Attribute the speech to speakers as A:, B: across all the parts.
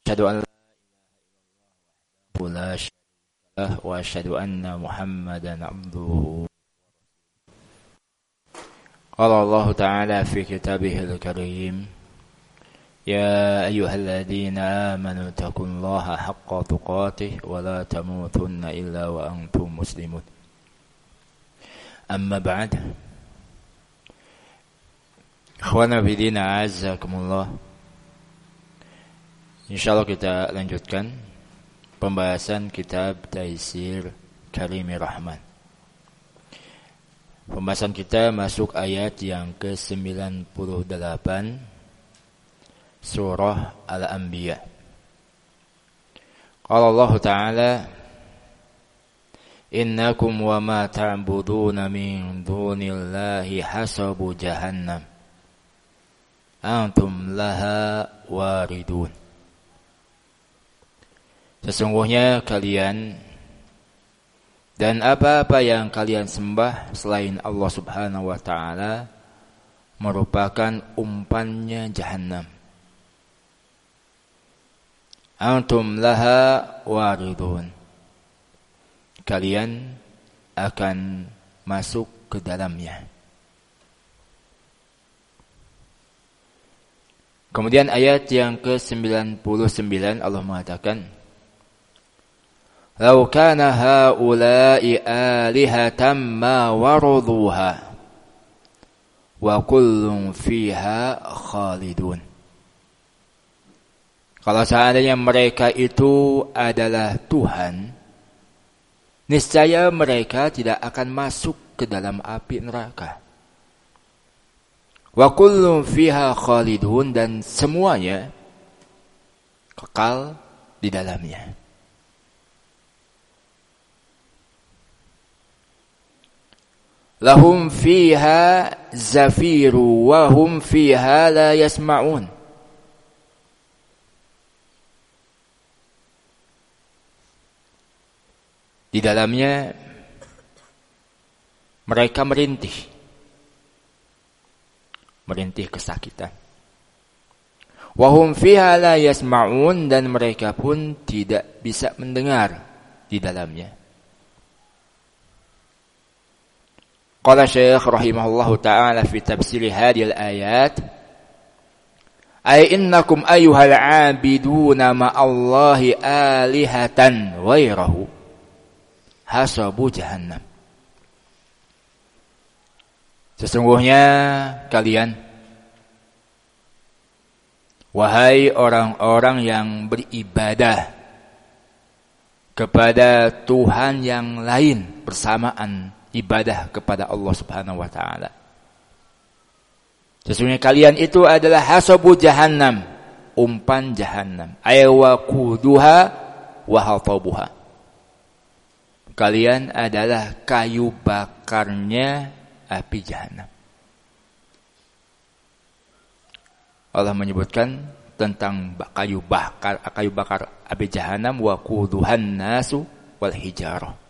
A: أشهد أن لا شريك له وأشهد أن محمدا عبده. قال الله تعالى في كتابه الكريم: يا أيها الذين آمنوا اتقوا الله حق تقاته ولا تموتن إلا وأنتم مسلمون. أما بعد، ikhwana fillah azakumullah. Insyaallah kita lanjutkan pembahasan kitab Taisir Karimir Rahman. Pembahasan kita masuk ayat yang ke-98 surah Al-Anbiya. Qala Allah Ta'ala: Innakum wa ma ta'buduna min dunillahi hasabu jahannam antum laha waridun. Sesungguhnya kalian dan apa-apa yang kalian sembah selain Allah Subhanahu wa Ta'ala merupakan umpannya jahannam. Antum laha waridun. Kalian akan masuk ke dalamnya. Kemudian ayat yang ke-99 Allah mengatakan: Lau kana haula'i alihatan ma waruduha wa kullun fiha khalidun. Kalau seandainya mereka itu adalah Tuhan, niscaya mereka tidak akan masuk ke dalam api neraka. Wa kullun fiha khalidun, dan semuanya kekal di dalamnya. Lahum fiha zafiru wa hum fiha la yasma'un. Di dalamnya mereka merintih kesakitan. Wa hum fiha la yasma'un, dan mereka pun tidak bisa mendengar di dalamnya. Qala Syekh rahimahullahu ta'ala fi tafsir hadhihi al-ayat: ay innakum ayyuhal 'abiduna ma'allahi alihatan ghairahu hasabu jahannam. Sesungguhnya kalian, wahai orang-orang yang beribadah kepada Tuhan yang lain bersamaan ibadah kepada Allah Subhanahu wa Ta'ala, sesungguhnya kalian itu adalah hasabu jahannam, umpan jahannam, ay waquduha wa hatabuha. Kalian adalah kayu bakarnya api jahannam. Allah menyebutkan tentang kayu bakar api jahannam, waquduhan nasu wal hijarah.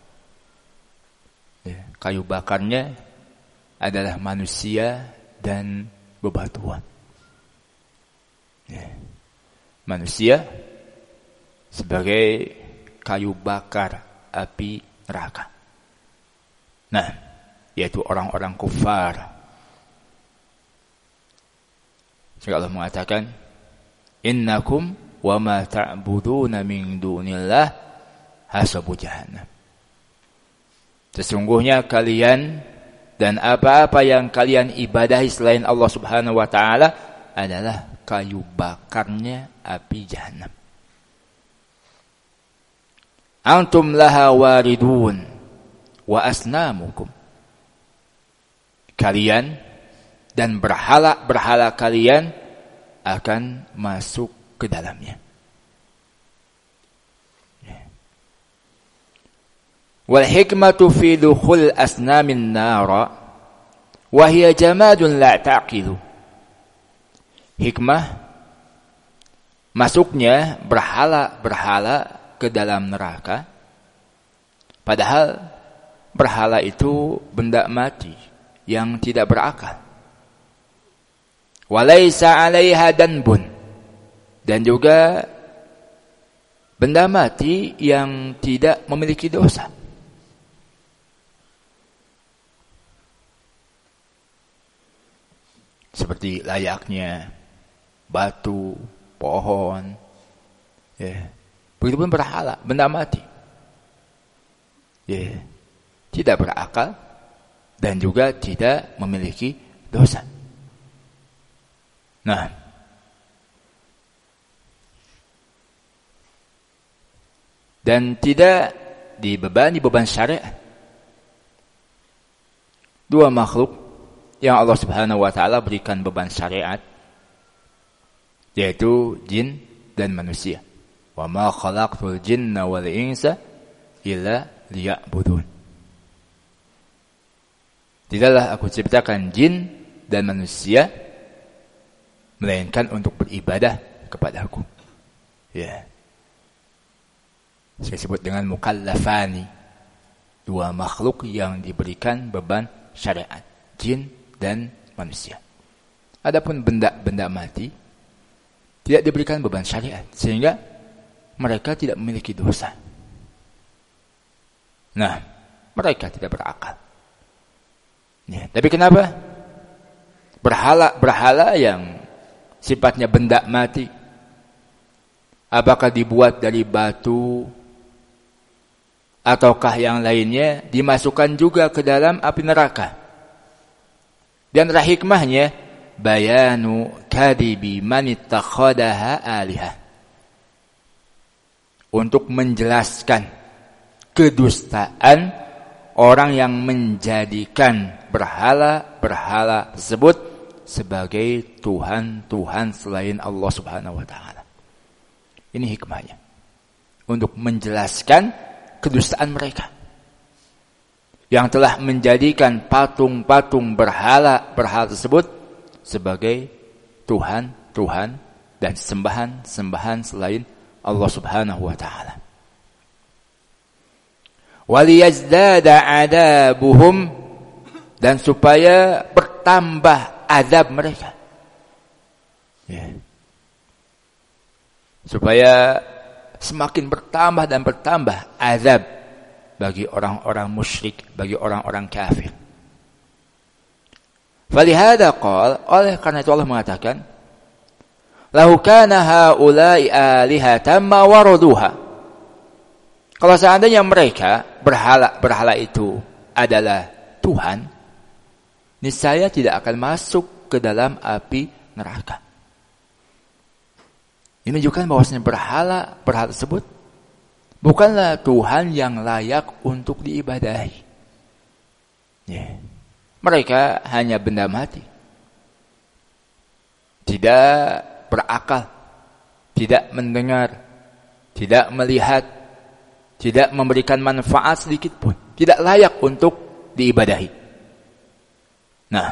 A: Kayu bakarnya adalah manusia dan bebatuan. Manusia sebagai kayu bakar api neraka. Nah, yaitu orang-orang kufar. Sehingga Allah mengatakan: Innakum wa ma ta'buduna min dunillah hasabu jahannam. Sesungguhnya kalian dan apa-apa yang kalian ibadahi selain Allah Subhanahu wa Ta'ala adalah kayu bakarnya api jahannam. Antum laha waridun wa asnamukum. Kalian dan berhala-berhala kalian akan masuk ke dalamnya. Wal hikmatu fi dukhul asnamin nara wa hiya jamadun la taqilu. Hikmah masuknya berhala-berhala ke dalam neraka, padahal berhala itu benda mati yang tidak berakal. Walaysa 'alaiha danbun, dan juga Benda mati yang tidak memiliki dosa. Seperti layaknya batu, pohon, ya. Begitupun berhala, benda mati. Ya. Tidak berakal dan juga tidak memiliki dosa. Nah, dan tidak dibebani beban syariat. Dua makhluk yang Allah Subhanahu wa taala berikan beban syariat, yaitu jin dan manusia. Wa ma khalaqtul jinna wal insa illa liya'budun. Tidaklah aku ciptakan jin dan manusia melainkan untuk beribadah kepadaku. Ya. Saya sebut dengan mukallafani. Dua makhluk yang diberikan beban syariat, jin dan manusia. Adapun benda-benda mati tidak diberikan beban syariat, sehingga mereka tidak memiliki dosa. Nah, mereka tidak berakal. Ya, tapi kenapa? Berhala yang sifatnya benda mati, apakah dibuat dari batu ataukah yang lainnya, dimasukkan juga ke dalam api neraka. Dan hikmahnya, bayanu kadibi man ittakhadaha alihah. Untuk menjelaskan kedustaan orang yang menjadikan berhala-berhala tersebut sebagai Tuhan-Tuhan selain Allah Subhanahu wa taala. Ini hikmahnya. Untuk menjelaskan kedustaan mereka yang telah menjadikan patung-patung berhala tersebut sebagai Tuhan-Tuhan dan sembahan-sembahan selain Allah Subhanahu wa taala. Waliyazdada adabuhum, dan supaya bertambah azab mereka. Ya. Supaya semakin bertambah dan bertambah azab bagi orang-orang musyrik, bagi orang-orang kafir. Falihada qala, oleh karena itu Allah mengatakan, lau kana haula'i alihatan ma waraduha. Kalau seandainya mereka berhala itu adalah Tuhan, niscaya tidak akan masuk ke dalam api neraka. Ini menunjukkan bahwasanya berhala tersebut bukanlah Tuhan yang layak untuk diibadahi. Ya. Mereka hanya benda mati. Tidak berakal, tidak mendengar, tidak melihat, tidak memberikan manfaat sedikit pun. Tidak layak untuk diibadahi. Nah,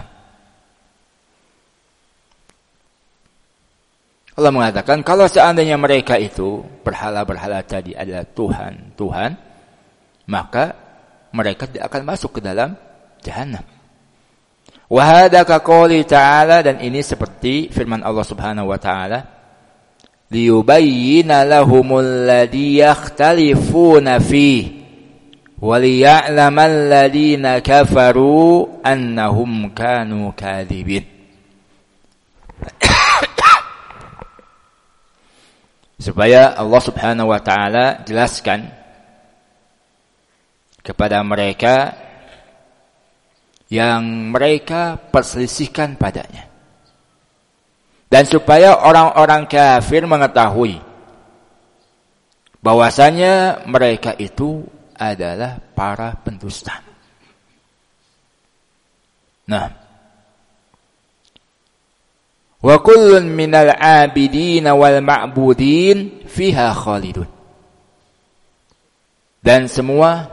A: Allah mengatakan kalau seandainya mereka itu berhala-berhala tadi adalah Tuhan, maka mereka tidak akan masuk ke dalam jahanam. Wa hadza ka qouli ta'ala, dan ini seperti firman Allah Subhanahu wa taala, liyubayyina lahumul ladzi yakhtalifuna fihi wa liya'lamal ladzina kafaru annahum kanu kadzibin. Supaya Allah Subhanahu wa taala jelaskan kepada mereka yang mereka perselisihkan padanya. Dan supaya orang-orang kafir mengetahui bahwasanya mereka itu adalah para pendusta. Nah, wa kullun minal abidin wal ma'budin fiha khalidun. Dan semua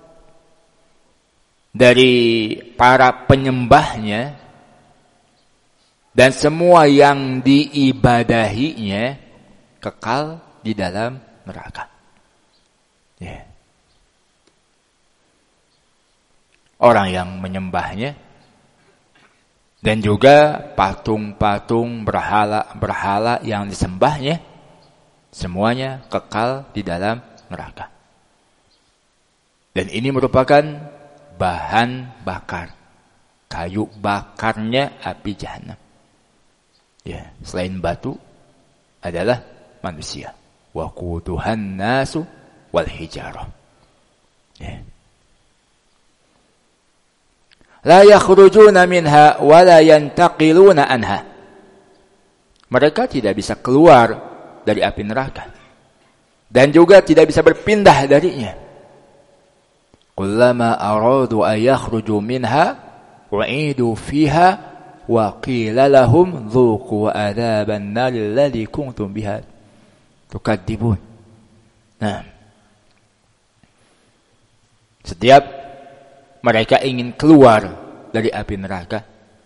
A: dari para penyembahnya dan semua yang diibadahinya kekal di dalam neraka. Ya. Orang yang menyembahnya dan juga patung-patung berhala-berhala yang disembahnya, Semuanya kekal di dalam neraka. Dan ini merupakan bahan bakar, kayu bakarnya api jahanam. Ya, selain batu adalah manusia. Waquduhan nasu wal hijarah. Ya. La yakhrujuna minha wa la yantaqiluna anha. Mereka tidak bisa keluar dari api neraka dan juga tidak bisa berpindah darinya. Kullama aradu an yakhruju minha u'idu fiha wa qila lahum dhuqu adzaban nar alladhi kuntum biha tukadzibun. Nah, setiap mereka ingin keluar dari api neraka,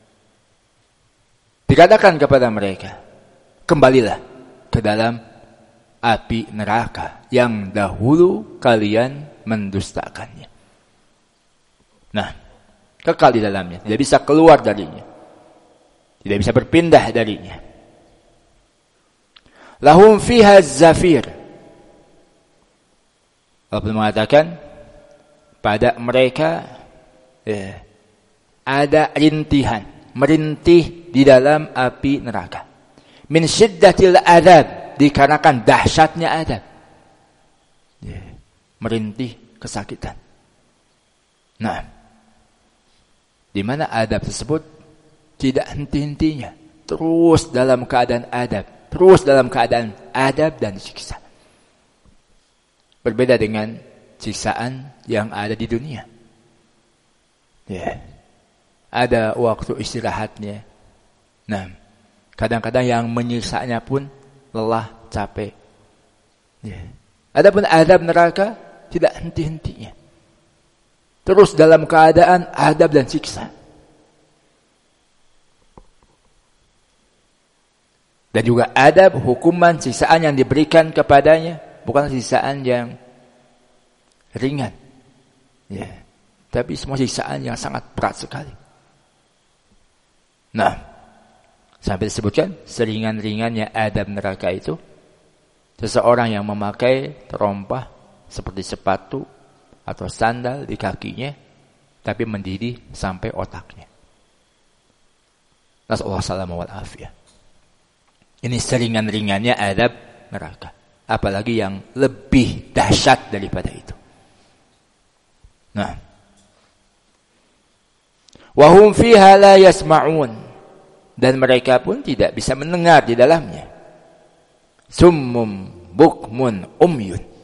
A: dikatakan kepada mereka, kembalilah ke dalam api neraka yang dahulu kalian mendustakannya. Nah, kekal di dalamnya, tidak bisa keluar darinya, tidak bisa berpindah darinya. Lahum fiha zafir. Allah mengatakan pada mereka ada rintihan, merintih di dalam api neraka. Min syiddatil adab, dikarenakan dahsyatnya adab. Merintih kesakitan. Nah, di mana adab tersebut tidak henti-hentinya, terus dalam keadaan adab, terus dalam keadaan adab dan siksa. Berbeda dengan siksaan yang ada di dunia. Ya. Ada waktu istirahatnya. Nah, kadang-kadang yang menyiksanya pun lelah, capek. Ya. Adapun adab neraka tidak henti-hentinya. Terus dalam keadaan adab dan siksa. Dan juga adab, hukuman, siksaan yang diberikan kepadanya bukan siksaan yang ringan. Ya. Tapi semua siksaan yang sangat berat sekali. Nah, sampai disebutkan seringan-ringannya adab neraka itu seseorang yang memakai terompah seperti sepatu atau sandal di kakinya, tapi mendidih sampai otaknya. Nasallahu alaihi wal afiyah. Ini seringan-ringannya adab neraka. Apalagi yang lebih dahsyat daripada itu. Nah, wahum fiha la yasma'un, dan mereka pun tidak bisa mendengar di dalamnya. Summum bukmun umyun.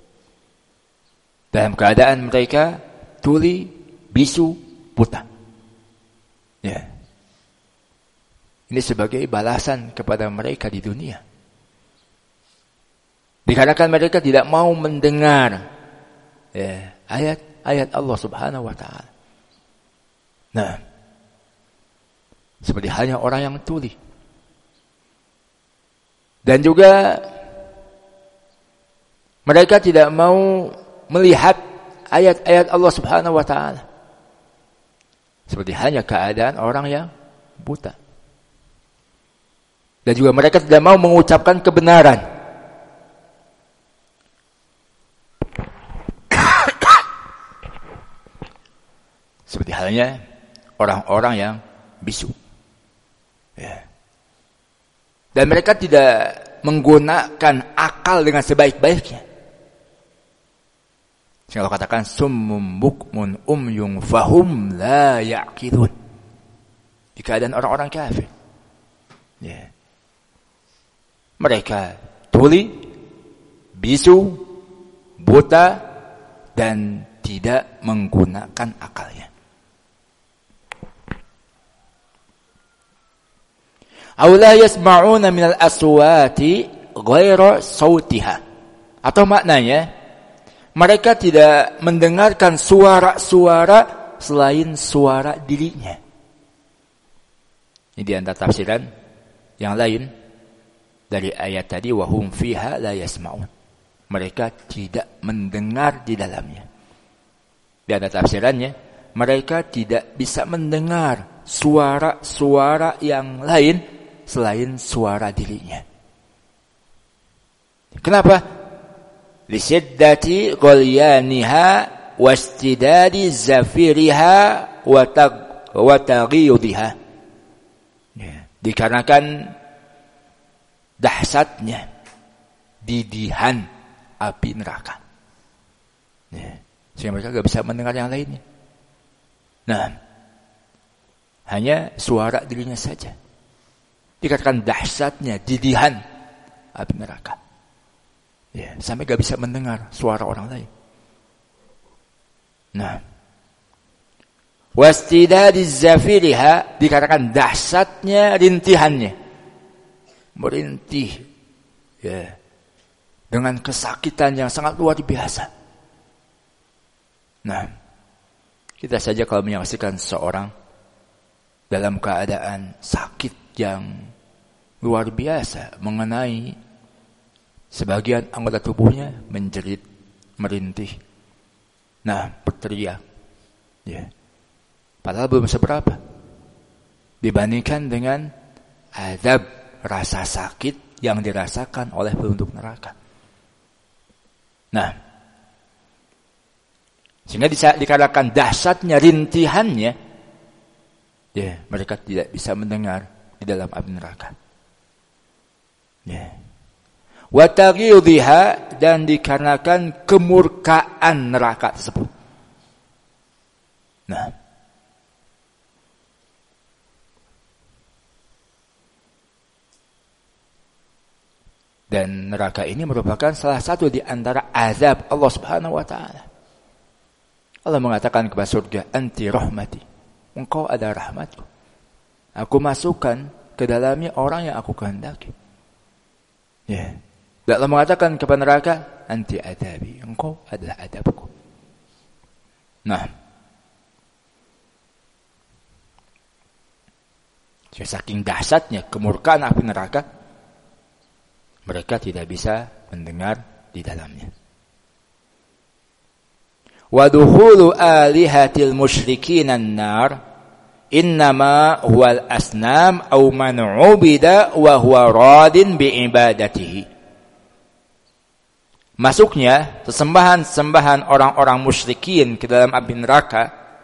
A: Dalam keadaan mereka tuli, bisu, buta. Ya. Ini sebagai balasan kepada mereka di dunia. Dikarenakan mereka tidak mau mendengar ayat-ayat Allah Subhanahu wa taala. Nah, seperti halnya orang yang tuli. Dan juga mereka tidak mau melihat ayat-ayat Allah Subhanahu wa taala. Seperti halnya keadaan orang yang buta. Dan juga mereka tidak mau mengucapkan kebenaran. Seperti halnya orang-orang yang bisu. Ya. Dan mereka tidak menggunakan akal dengan sebaik-baiknya. Sehingga Allah katakan summum bukmun umyun fahum la ya'qilun. Di keadaan orang-orang kafir. Ya. Mereka tuli, bisu, buta, dan tidak menggunakan akalnya. Aw la yasma'una minal aswati ghaira sautiha. Atau maknanya, mereka tidak mendengarkan suara-suara selain suara dirinya. Ini di antara tafsiran yang lain dari ayat tadi, wahum fiha la yasma'un. Mereka tidak mendengar di dalamnya. Di antara tafsirannya, mereka tidak bisa mendengar suara-suara yang lain selain suara dirinya. Kenapa? Lisiddati ghalyaniha wastidadi zafiriha wa taghiyudhiha. Dikarenakan dahsyatnya didihan api neraka. Sehingga mereka tidak bisa mendengar yang lainnya. Nah, hanya suara dirinya saja. Dikatakan dahsyatnya didihan api neraka. Sampai tidak bisa mendengar suara orang lain. Nah, wastidadi zafiriha, dikatakan dahsyatnya rintihannya. Merintih dengan kesakitan yang sangat luar biasa. Nah, kita saja kalau menyaksikan seorang dalam keadaan sakit yang luar biasa mengenai sebagian anggota tubuhnya, menjerit, merintih, nah berteriak, padahal belum seberapa dibandingkan dengan azab rasa sakit yang dirasakan oleh penduduk neraka. Nah, sehingga dikatakan dahsyatnya rintihannya, mereka tidak bisa mendengar di dalam api neraka. Wa taghiyudhiha, dan dikarenakan kemurkaan neraka tersebut. Nah, dan neraka ini merupakan salah satu di antara azab Allah Subhanahu wa taala. Allah mengatakan kepada surga, anti rahmati, engkau ada rahmatku. Aku masukkan ke dalamnya orang yang aku kehendaki. Allah mengatakan kepada neraka, anti adabi, engkau adalah adabku. Nah, saking dahsyatnya kemurkaan api neraka, mereka tidak bisa mendengar di dalamnya. Wa dukhulu alihatil musyrikin an-nar innama huwal asnam aw man 'ubida wa huwa radin bi ibadatihi. Masuknya sesembahan-sembahan orang-orang musyrikin ke dalam api neraka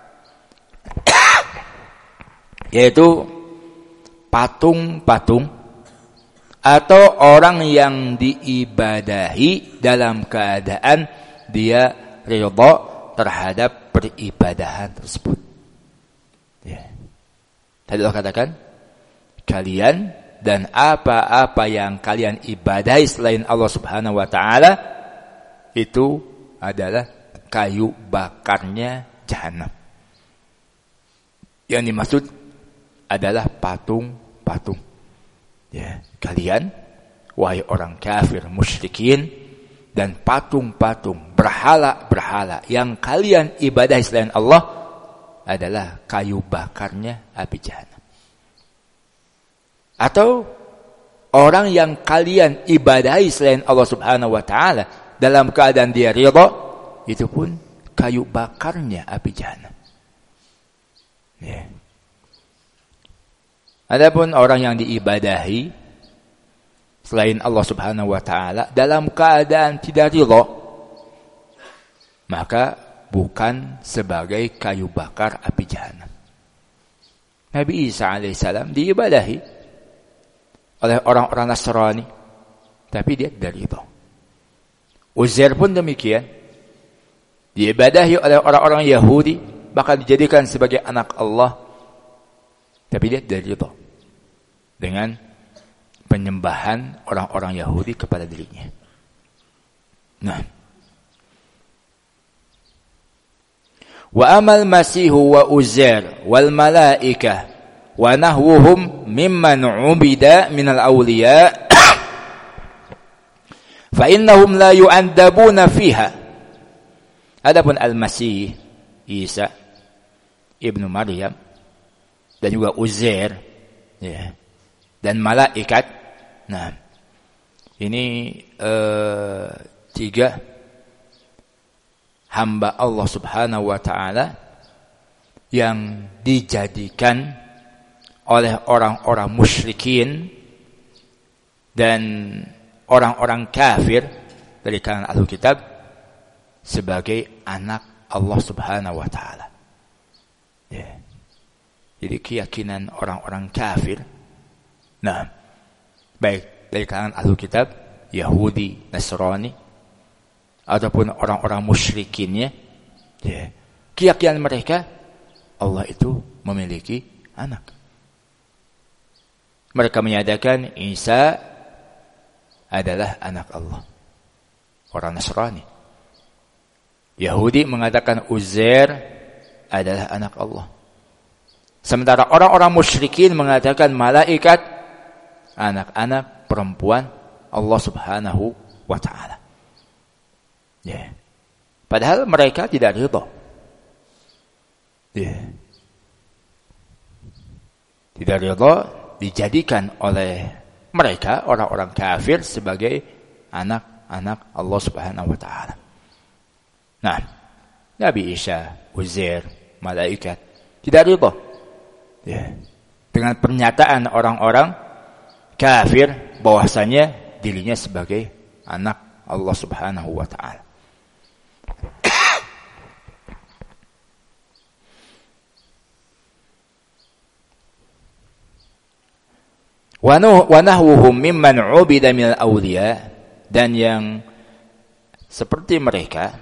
A: yaitu patung-patung atau orang yang diibadahi dalam keadaan dia ridha terhadap peribadahan tersebut. Tadi Allah katakan, kalian dan apa-apa yang kalian ibadahi selain Allah Subhanahu wa taala itu adalah kayu bakarnya jahanam. Yang dimaksud adalah patung-patung. Kalian, wahai orang kafir musyrikin, dan patung-patung, berhala-berhala yang kalian ibadahi selain Allah adalah kayu bakarnya api jahanam. Atau orang yang kalian ibadahi selain Allah Subhanahu wa taala dalam keadaan dia ridha, itu pun kayu bakarnya api jahanam. Adapun orang yang diibadahi selain Allah Subhanahu wa taala dalam keadaan tidak ridha, maka bukan sebagai kayu bakar api jahanam. Nabi Isa alaihissalam diibadahi oleh orang-orang Nasrani, tapi dia tidak ridha. Uzair pun demikian, diibadahi oleh orang-orang Yahudi, bahkan dijadikan sebagai anak Allah, tapi dia tidak ridha dengan penyembahan orang-orang Yahudi kepada dirinya. Nah, wa amal masihu wa uzair wal malaikah wa nahwuhum mimman ubida minal awliya fa innahum la yu'adzabuna fiha. Adapun al-Masih Isa ibnu Maryam dan juga Uzair dan malaikat, nah ini tiga hamba Allah Subhanahu wa taala yang dijadikan oleh orang-orang musyrikin dan orang-orang kafir dari kalangan Ahlul Kitab sebagai anak Allah Subhanahu wa taala. Ya. Jadi keyakinan orang-orang kafir, nah, baik dari kalangan Ahlul Kitab, Yahudi, Nasrani, ataupun orang-orang musyrikinnya, ya, keyakinan mereka Allah itu memiliki anak. Mereka menyatakan Isa adalah anak Allah. Orang Nasrani. Yahudi mengatakan Uzair adalah anak Allah. Sementara orang-orang musyrikin mengatakan malaikat anak-anak perempuan Allah Subhanahu wa taala. Ya. Padahal mereka tidak ridha. Ya. Tidak ridha dijadikan oleh mereka orang-orang kafir sebagai anak-anak Allah Subhanahu wa taala. Nah, Nabi Isa, Uzair, malaikat tidak ridha. Ya. Dengan pernyataan orang-orang kafir bahwasanya dirinya sebagai anak Allah Subhanahu wa taala. Wa nahwuhum mimman 'ubida minal awliya, dan yang seperti mereka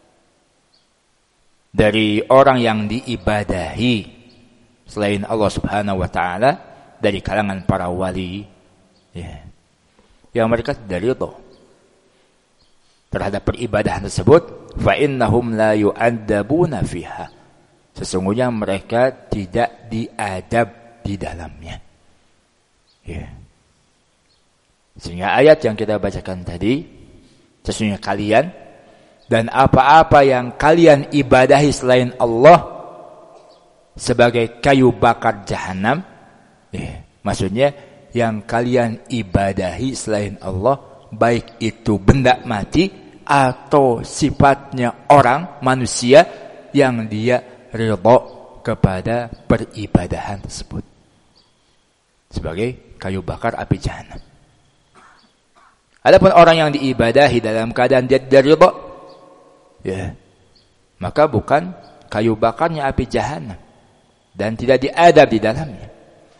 A: dari orang yang diibadahi selain Allah Subhanahu wa taala dari kalangan para wali, ya, yang mereka tidak ridha terhadap peribadahan tersebut, fa innahum la yu'adzabuna fiha, sesungguhnya mereka tidak diadab di dalamnya. Ya. Sehingga ayat yang kita bacakan tadi, sesungguhnya kalian dan apa-apa yang kalian ibadahi selain Allah sebagai kayu bakar jahanam, ya, maksudnya yang kalian ibadahi selain Allah, baik itu benda mati atau sifatnya orang manusia yang dia ridha kepada peribadahan tersebut sebagai kayu bakar api jahanam. Adapun orang yang diibadahi dalam keadaan dia tidak ridha, ya, maka bukan kayu bakarnya api jahanam dan tidak diadab di dalamnya.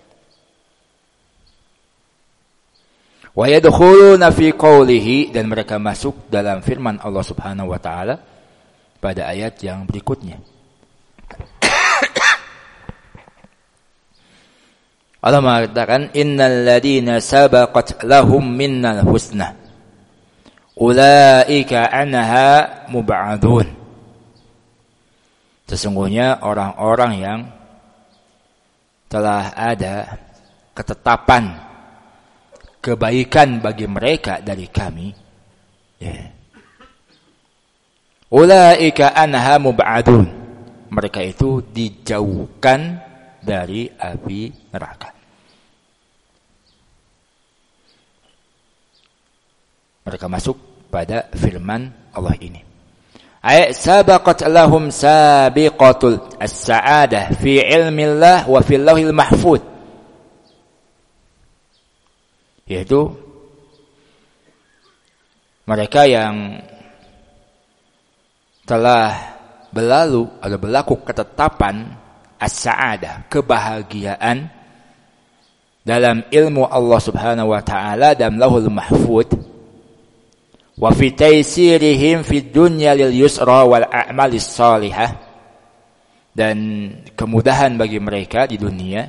A: Wa yadkhuluna fi qawlihi, dan mereka masuk dalam firman Allah Subhanahu wa taala pada ayat yang berikutnya. Allah mengatakan innal ladina sabaqat lahum minnal husna ulaika anha mub'adun. Sesungguhnya orang-orang yang telah ada ketetapan kebaikan bagi mereka dari kami, ya, ulaika anha mub'adun, mereka itu dijauhkan dari api neraka. Mereka masuk pada firman Allah ini. Ay sabaqat lahum sabiqatul as-sa'adah fi ilmillah wa fil lauhil mahfuz. Yaitu mereka yang telah berlalu atau berlaku ketetapan as-sa'adah, kebahagiaan dalam ilmu Allah Subhanahu wa taala dalam Lauhul Mahfuz, wa fi taysirihim fid dunya lil yusra wal a'malis salihah, dan kemudahan bagi mereka di dunia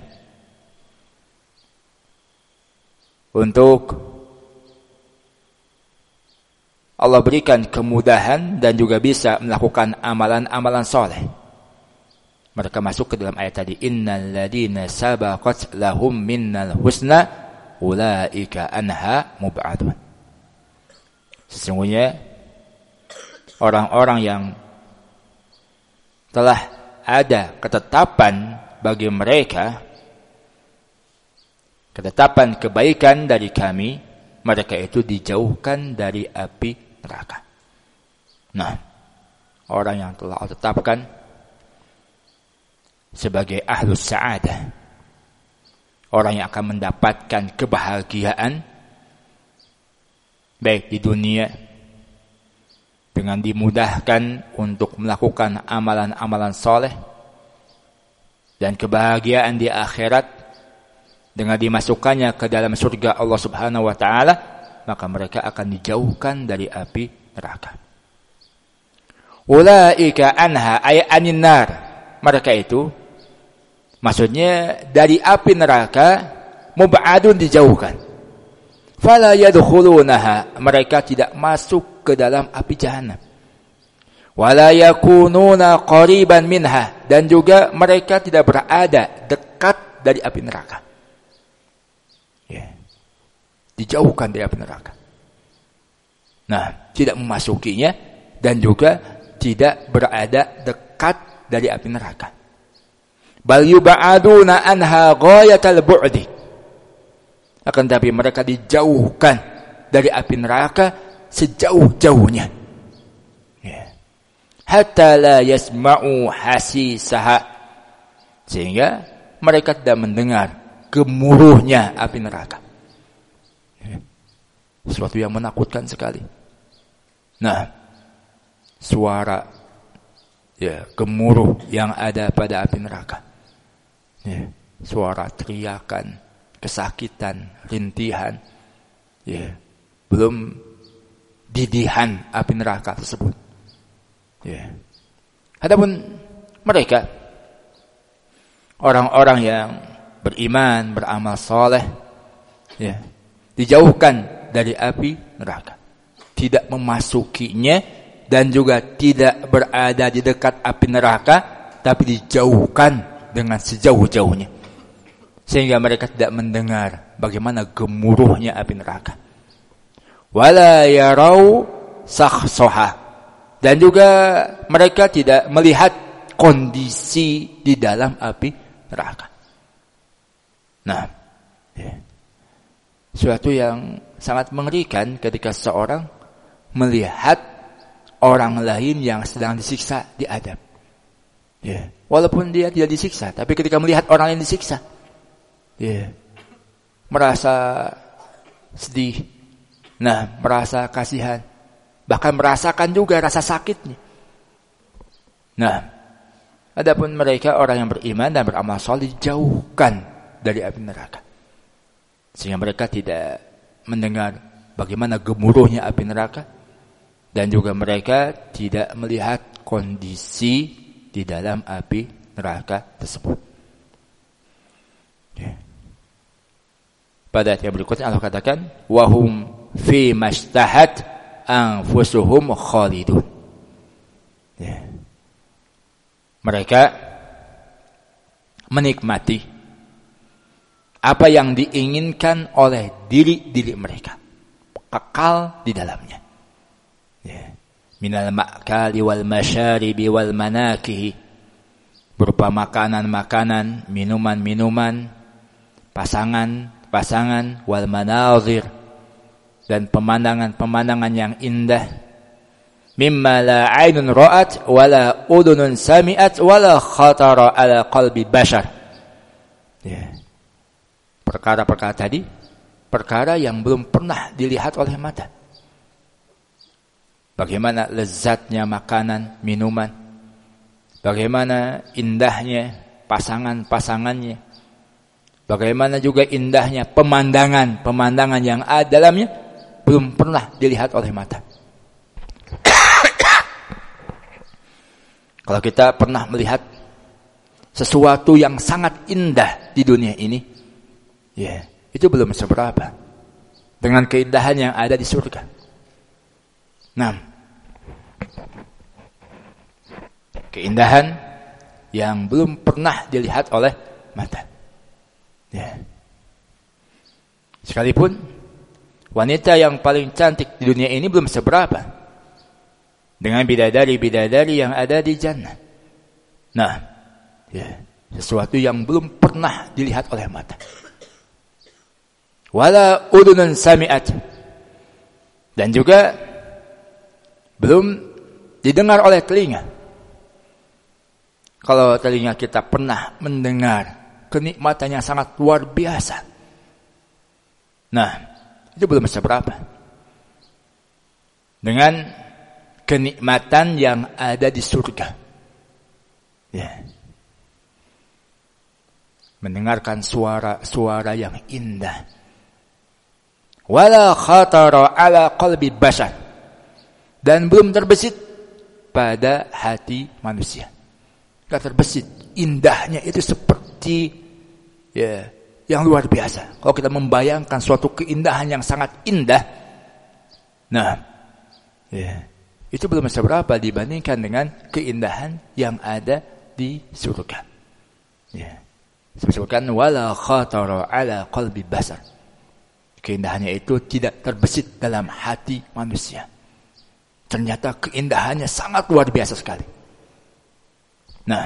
A: untuk Allah berikan kemudahan dan juga bisa melakukan amalan-amalan soleh. Mereka masuk ke dalam ayat tadi, innal ladina sabaqat lahum minnal husna ulaika anha mub'adun. Sesungguhnya orang-orang yang telah ada ketetapan bagi mereka, ketetapan kebaikan dari kami, mereka itu dijauhkan dari api neraka. Nah, orang yang telah Allah tetapkan sebagai ahlus sa'adah, orang yang akan mendapatkan kebahagiaan baik di dunia dengan dimudahkan untuk melakukan amalan-amalan soleh, dan kebahagiaan di akhirat dengan dimasukkannya ke dalam surga Allah Subhanahu wa taala, maka mereka akan dijauhkan dari api neraka. Ulaika anha ay anin nar. Mereka itu maksudnya dari api neraka mub'adun, dijauhkan. Fala yadkhulunaha, mereka tidak masuk ke dalam api jahanam. Wala yakununa qariban minha, dan juga mereka tidak berada dekat dari api neraka. Ya. Dijauhkan dari api neraka. Nah, tidak memasukinya dan juga tidak berada dekat dari api neraka. Bal yub'aduna anha ghayatal bu'di. Akan tapi mereka dijauhkan dari api neraka sejauh-jauhnya. Ya. Hatta la yasma'u hasisaha, sehingga mereka tidak mendengar gemuruhnya api neraka. Ya. Sesuatu yang menakutkan sekali. Nah, suara gemuruh yang ada pada api neraka. Ya. Suara teriakan, kesakitan, rintihan, belum didihan api neraka tersebut. Adapun mereka, orang-orang yang beriman, beramal soleh, dijauhkan dari api neraka, tidak memasukinya dan juga tidak berada di dekat api neraka, tapi dijauhkan dengan sejauh-jauhnya. Sehingga mereka tidak mendengar bagaimana gemuruhnya api neraka. Wala yarau sakhsoha, dan juga mereka tidak melihat kondisi di dalam api neraka. Nah, suatu yang sangat mengerikan ketika seorang melihat orang lain yang sedang disiksa, diadab. Walaupun dia tidak disiksa, tapi ketika melihat orang lain disiksa, merasa sedih, merasa kasihan, bahkan merasakan juga rasa sakitnya. Nah, adapun mereka orang yang beriman dan beramal saleh dijauhkan dari api neraka, sehingga mereka tidak mendengar bagaimana gemuruhnya api neraka, dan juga mereka tidak melihat kondisi di dalam api neraka tersebut. Pada ayat yang berikutnya Allah katakan, wahum fi mashtahat anfusuhum khalidun. Mereka menikmati apa yang diinginkan oleh diri-diri mereka, kekal di dalamnya. Minal ma'kali wal masyaribi wal manakihi, berupa makanan-makanan, minuman-minuman, pasangan wal manazir, dan pemandangan-pemandangan yang indah, mimma la 'ainun ra'at wala udhunun sami'at wala khatara ala qalbi bashar. Perkara-perkara tadi, perkara yang belum pernah dilihat oleh mata. Bagaimana lezatnya makanan, minuman, bagaimana indahnya pasangan-pasangannya, bagaimana juga indahnya pemandangan yang ada dalamnya, belum pernah dilihat oleh mata. Kalau kita pernah melihat sesuatu yang sangat indah di dunia ini, itu belum seberapa dengan keindahan yang ada di surga. Nah, keindahan yang belum pernah dilihat oleh mata. Sekalipun wanita yang paling cantik di dunia ini belum seberapa dengan bidadari-bidadari yang ada di jannah. Nah, sesuatu yang belum pernah dilihat oleh mata. Wala udhunun sami'at, dan juga belum didengar oleh telinga. Kalau telinga kita pernah mendengar kenikmatan yang sangat luar biasa, nah, itu belum seberapa dengan kenikmatan yang ada di surga. Ya. Mendengarkan suara-suara yang indah. Wala khatara ala qalbi bashar. Dan belum terbesit pada hati manusia. Enggak terbesit. Indahnya itu seperti yang luar biasa. Kalau kita membayangkan suatu keindahan yang sangat indah, nah, itu belum seberapa dibandingkan dengan keindahan yang ada di surga. Sebutkan wala khatara ala qalbi basar. Keindahannya itu tidak terbesit dalam hati manusia. Ternyata keindahannya sangat luar biasa sekali. Nah,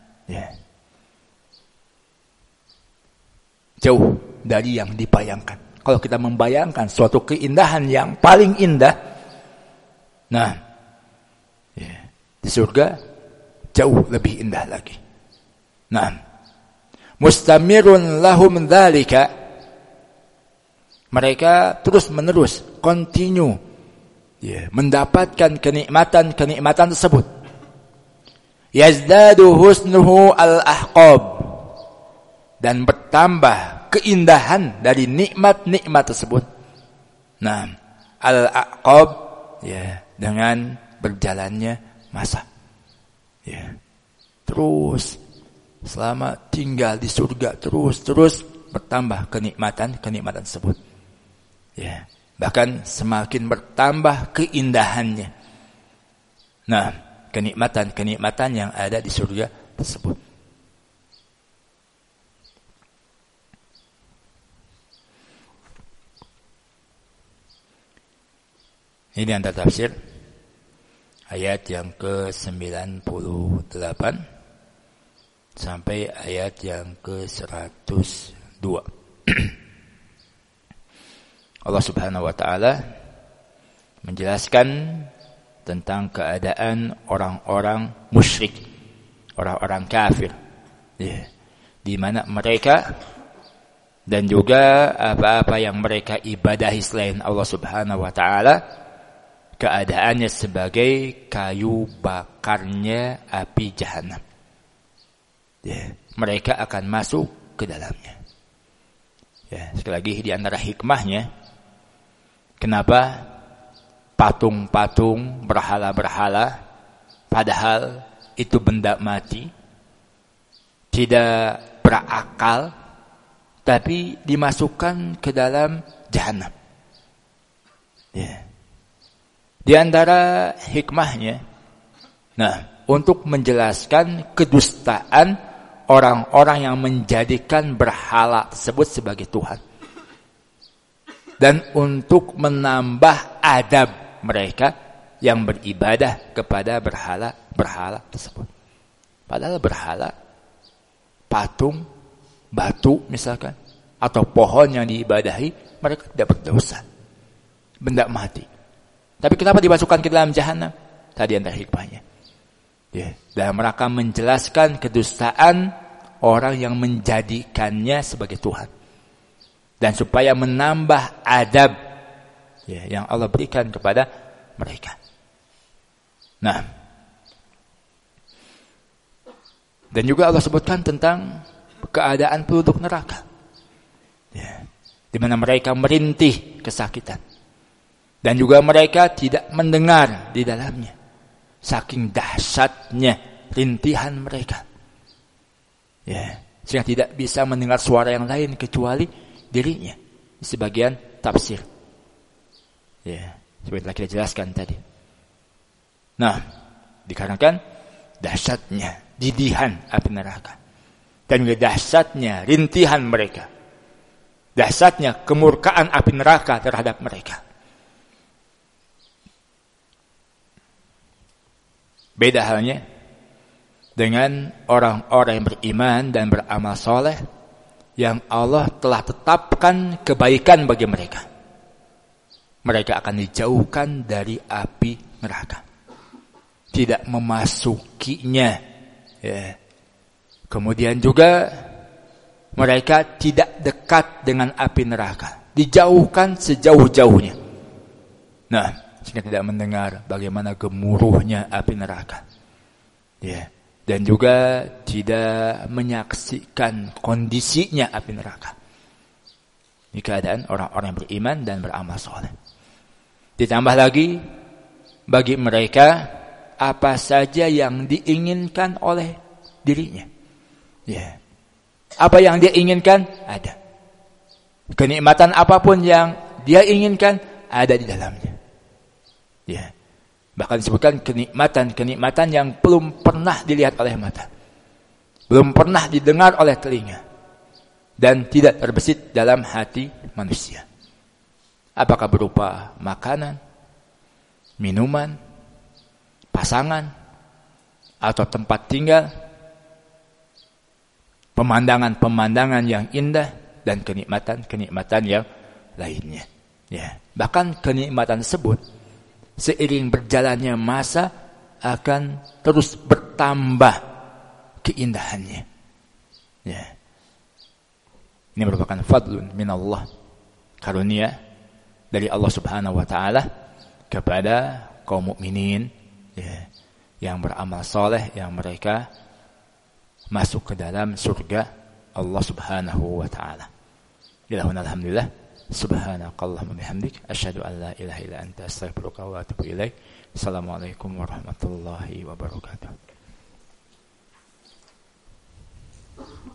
A: jauh dari yang dibayangkan. Kalau kita membayangkan suatu keindahan yang paling indah, nah, di surga jauh lebih indah lagi. Nah, mustamirun lahum dzalika, mereka terus menerus continue mendapatkan kenikmatan tersebut. Yazdadu husnuhu al-ahqab, dan bertambah keindahan dari nikmat-nikmat tersebut. Nah, al-ahqab dengan berjalannya masa. Terus selama tinggal di surga terus bertambah kenikmatan tersebut. Bahkan semakin bertambah keindahannya. Nah, kenikmatan yang ada di surga tersebut. Ini antara tafsir ayat yang ke-98 sampai ayat yang ke-102. Allah Subhanahu wa taala menjelaskan tentang keadaan orang-orang musyrik, orang-orang kafir, di mana mereka dan juga apa-apa yang mereka ibadahi selain Allah Subhanahu wa taala, keadaannya sebagai kayu bakarnya api jahanam. Mereka akan masuk ke dalamnya. Sekali lagi, di antara hikmahnya, kenapa patung-patung, berhala-berhala, padahal itu benda mati, tidak berakal, tapi dimasukkan ke dalam jahanam. Di antara hikmahnya, untuk menjelaskan kedustaan orang-orang yang menjadikan berhala tersebut sebagai Tuhan, dan untuk menambah adab mereka yang beribadah kepada berhala tersebut. Padahal berhala, patung, batu misalkan, atau pohon yang diibadahi, mereka tidak berdosa, benda mati. Tapi kenapa dimasukkan ke dalam jahanam? Tadi antara hikmahnya, dalam rangka menjelaskan kedustaan orang yang menjadikannya sebagai Tuhan, dan supaya menambah adab yang Allah berikan kepada mereka. Nah, dan juga Allah sebutkan tentang keadaan penduduk neraka, di mana mereka merintih kesakitan, dan juga mereka tidak mendengar di dalamnya, saking dahsyatnya rintihan mereka, sehingga tidak bisa mendengar suara yang lain kecuali dirinya. Di sebagian tafsir, seperti telah kita jelaskan tadi. Nah, dikarenakan dahsyatnya didihan api neraka, dan juga dahsyatnya rintihan mereka, dahsyatnya kemurkaan api neraka terhadap mereka. Beda halnya dengan orang-orang yang beriman dan beramal soleh, yang Allah telah tetapkan kebaikan bagi mereka. Mereka akan dijauhkan dari api neraka, tidak memasukinya. Kemudian juga mereka tidak dekat dengan api neraka, dijauhkan sejauh-jauhnya. Nah, sehingga tidak mendengar bagaimana gemuruhnya api neraka. Ya. Dan juga tidak menyaksikan kondisinya api neraka. Ini keadaan orang-orang yang beriman dan beramal soleh. Ditambah lagi, bagi mereka apa saja yang diinginkan oleh dirinya. Ya. Apa yang dia inginkan ada. Kenikmatan apapun yang dia inginkan ada di dalamnya. Ya. Bahkan disebutkan kenikmatan yang belum pernah dilihat oleh mata. Belum pernah didengar oleh telinga. Dan tidak terbesit dalam hati manusia. Apakah berupa makanan, minuman, pasangan, atau tempat tinggal, pemandangan-pemandangan yang indah, dan kenikmatan-kenikmatan yang lainnya. Ya. Bahkan kenikmatan tersebut seiring berjalannya masa akan terus bertambah keindahannya. Ya. Ini merupakan fadlun minallah, karunia dari Allah Subhanahu wa taala kepada kaum mukminin, ya, yang beramal soleh, yang mereka masuk ke dalam surga Allah Subhanahu wa taala. Ilahuna alhamdulillah, subhanakallahumma bihamdik, asyhadu an la ilaha illa anta, astaghfiruka wa atubu ilaik. Assalamualaikum warahmatullahi wabarakatuh.